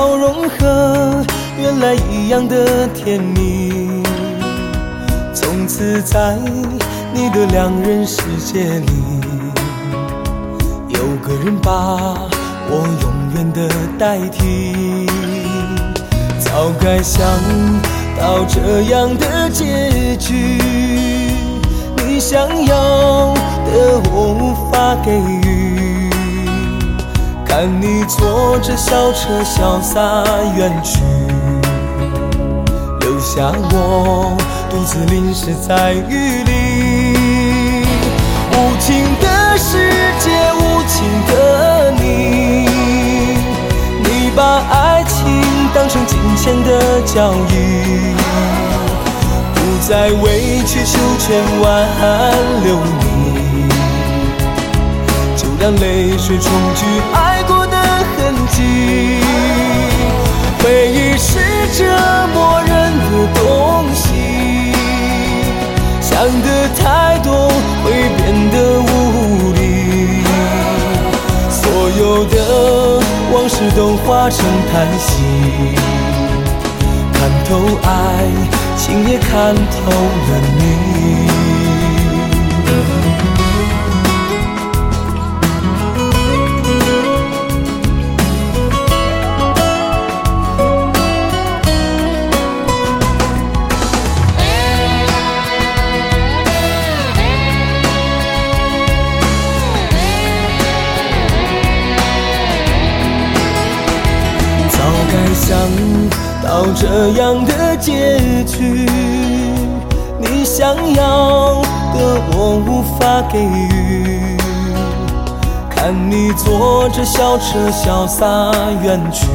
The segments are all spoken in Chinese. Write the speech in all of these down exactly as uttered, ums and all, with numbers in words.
笑容和原来一样的甜蜜。从此在你的两人世界里，有个人把我永远的代替。早该想到这样的结局，你想要的我无法给予，看你坐着小车潇洒远去，留下我独自淋湿在雨里。无情的世界，无情的你，你把爱情当成金钱的交易，不再委曲求全挽留你，就让泪水冲去爱过的痕迹。回忆是折磨人的东西，想得太多会变得无力，所有的往事都化成叹息。看透爱情，也看透了你。想到这样的结局，你想要的我无法给予，看你坐着小车潇洒远去，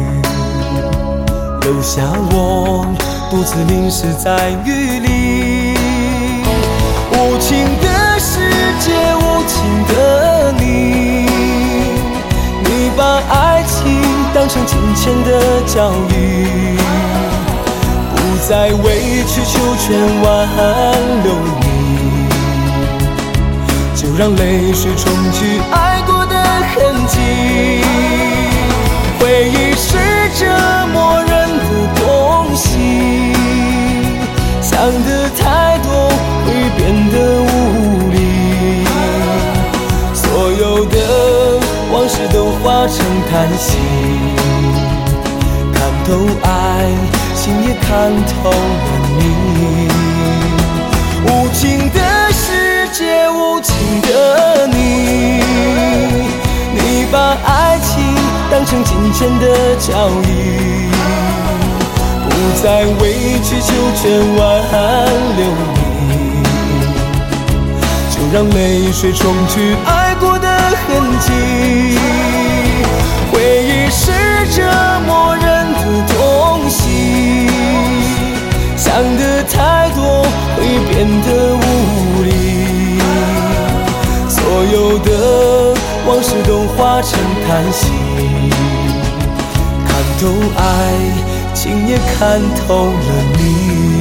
留下我独自淋湿在雨里。无情的世界，无情的你，你把爱情当成金钱的交易，不再委曲求全挽留你，就让泪水冲去爱过的痕迹。回忆是折磨人的东西，想得太多会变得无力，所有的往事都化成叹息。看透爱情，也看透了你。无情的世界，无情的你，你把爱情当成金钱的交易，不再委曲求全挽留你，就让泪水冲去爱过的痕迹。回忆是折磨人的东西，想得太多会变得无力，所有的往事都化成叹息。看透爱情，也看透了你。